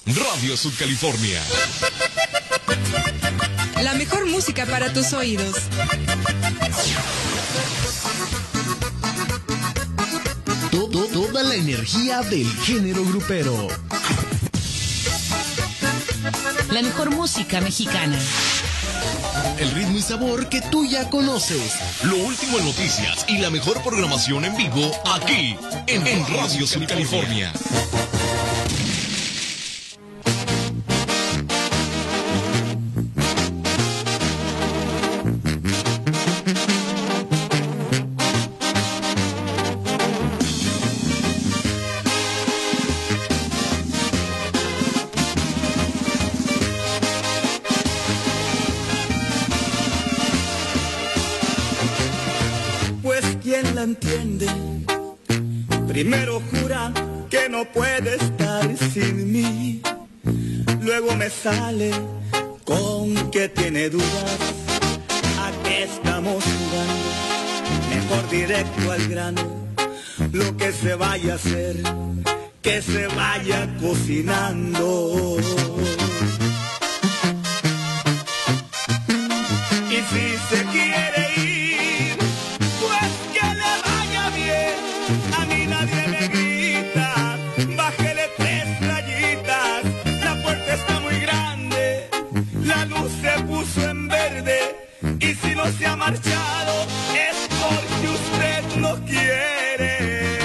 Radio Subcalifornia. La mejor música para tus oídos. Toda la energía del género grupero. La mejor música mexicana. El ritmo y sabor que tú ya conoces. Lo último en noticias y la mejor programación en vivo aquí en Radio Subcalifornia. Entiende, primero jura que no puede estar sin mí, luego me sale con que tiene dudas. ¿A qué estamos jugando? Mejor directo al grano, lo que se vaya a hacer, que se vaya cocinando. Y si se quiere ir, a mí nadie me grita, bájele 3 rayitas, la puerta está muy grande, la luz se puso en verde, y si no se ha marchado es porque usted no quiere.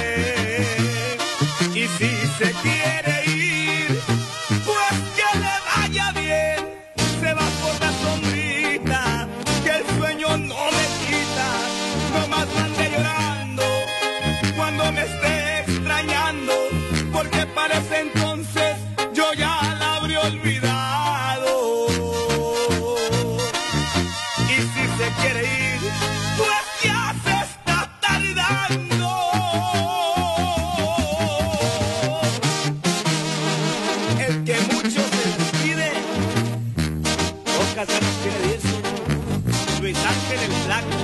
Y si se quiere ir, pues que le vaya bien, se va por la sombrita, que el sueño no me quita, nomás ande llorando cuando me esté extrañando, porque parece entonces yo ya la habré olvidado. Y si se quiere ir, pues ya se está tardando. El que mucho se despide, pocas ganas tiene de irse. Luis Ángel el Flaco.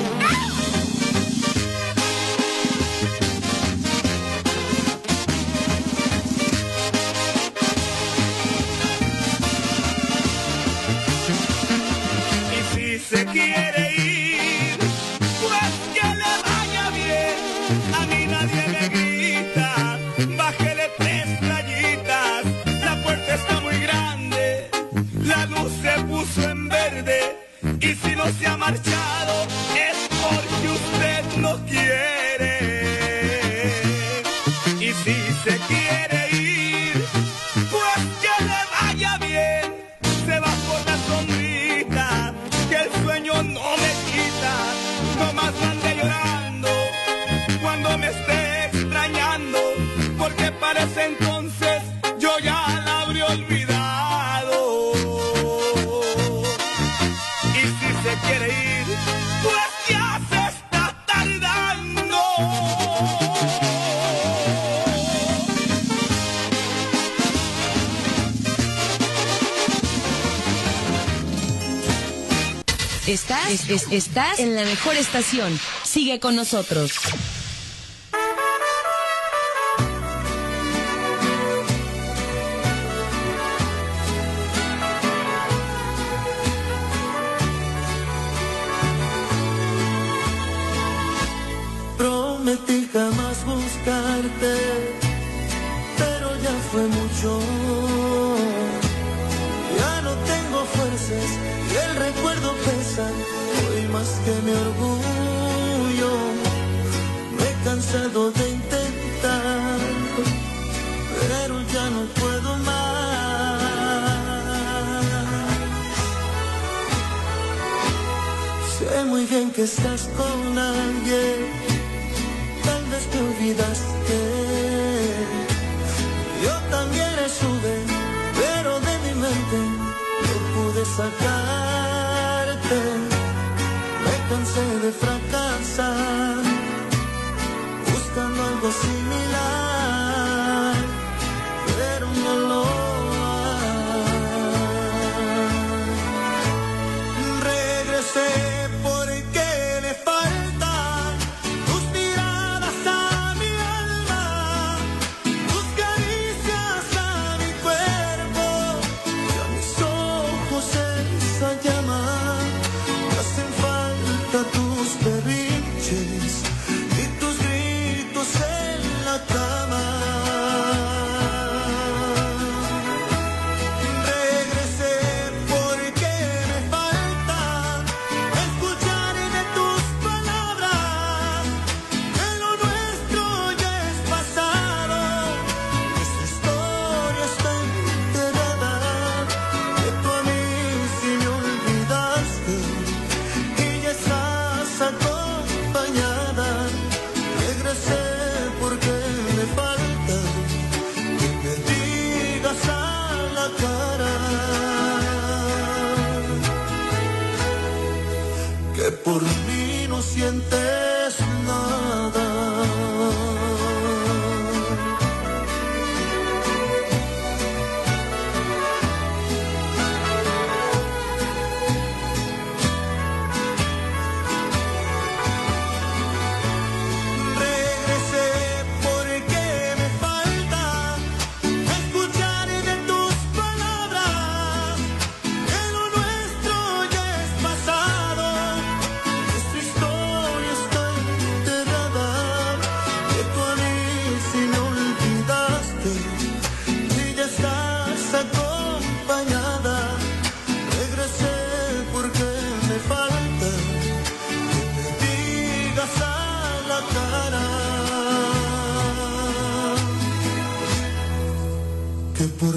Se quiere ir, pues que le vaya bien, a mí nadie me grita, bájele 3 rayitas, la puerta está muy grande, la luz se puso en verde, y si no se ha marchado es porque usted no quiere. Y si se quiere ir, pues que le vaya bien, se va por la sombrita, que el sueño no me quita, nomás ande llorando cuando me esté extrañando, porque parece entonces yo ya la habré olvidado. Y si se quiere ir, pues ya se está tardando. Estás en la mejor estación. Sigue con nosotros. Prometí jamás buscarte, pero ya fue mucho. Ya no tengo fuerzas y el recuerdo pesa hoy más que mi orgullo. Me he cansado de intentar, pero ya no puedo más. Sé muy bien que estás con alguien, tal vez te olvidaste. Yo también estuve, pero de mi mente no pude sacarte. Me cansé de fracasar, buscando algo similar, pero no lo hay. Regresé porque me faltan tus miradas a mi alma, tus caricias a mi cuerpo.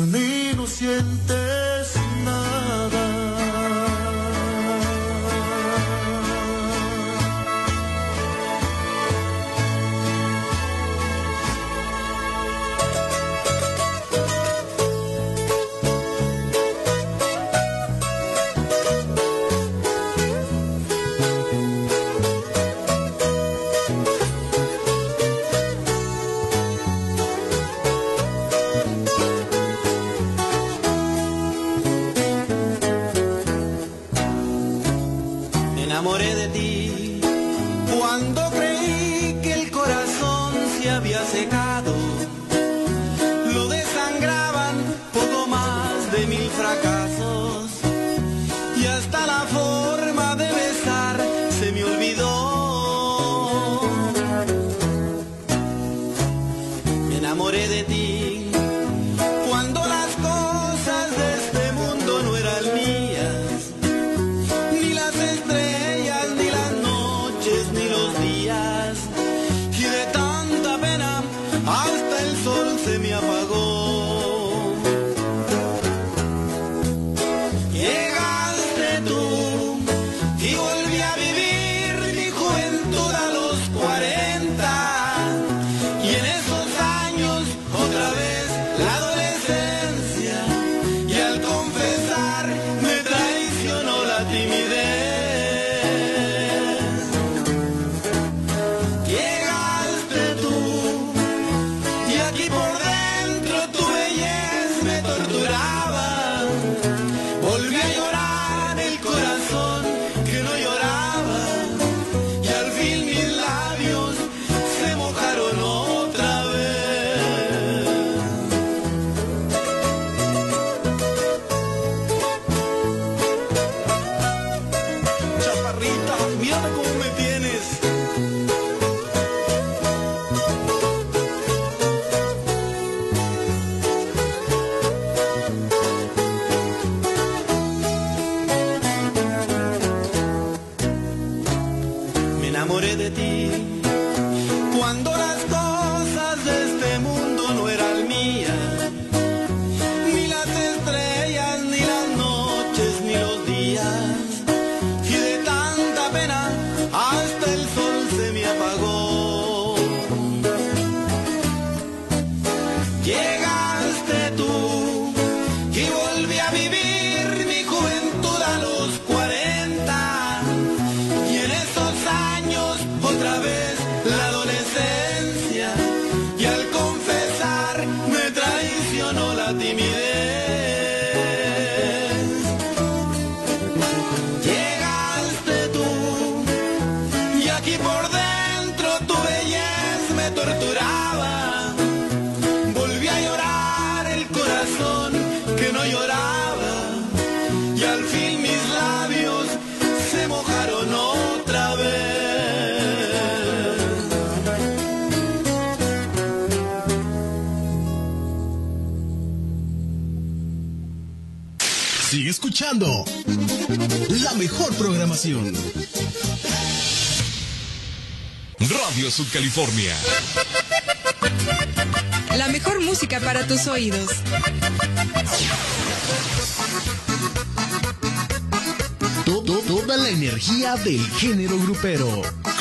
mí no sientes nada. Enamoré de ti cuando creí que el corazón se había secado. Lo desangraban poco más de 1000 fracasos y hasta la forma de besar se me olvidó. Me enamoré de ti cuando las cosas de este mundo no eran mías, ni las estrellas, ni las noches, ni los días, y de tanta pena hasta el sol se me apagó. Llegaste tú y volví a vivir mi juventud a los 40, y en esos años otra vez la adolescencia, y al confesar me traicionó la timidez. Llegaste tú y aquí por dentro tu belleza me torturaba. Volví a llorar el corazón que no lloraba, y al fin mis labios se mojaron otra vez. Chaparrita, mírame cómo me tienes. Me enamoré de ti cuando las cosas de este mundo no eran mías, ni las estrellas, ni las noches, ni los días, y de tanta pena hasta el sol se me apagó. Llegaste tú y volví a vivir mi juventud a los 40, y en esos años otra vez la adolescencia, y al confesar me traicionó la timidez. Llegaste tú y aquí por dentro tu belleza me torturaba. Volví a llorar el corazón que no lloraba, y al fin mis labios se mojaron otra vez. Sigue escuchando la mejor programación. Radio Subcalifornia. La mejor música para tus oídos. Toda la energía del género grupero.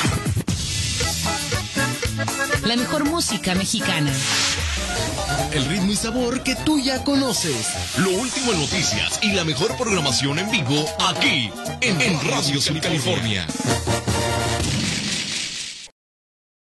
La mejor música mexicana. El ritmo y sabor que tú ya conoces. Lo último en noticias y la mejor programación en vivo aquí en Radio Subcalifornia.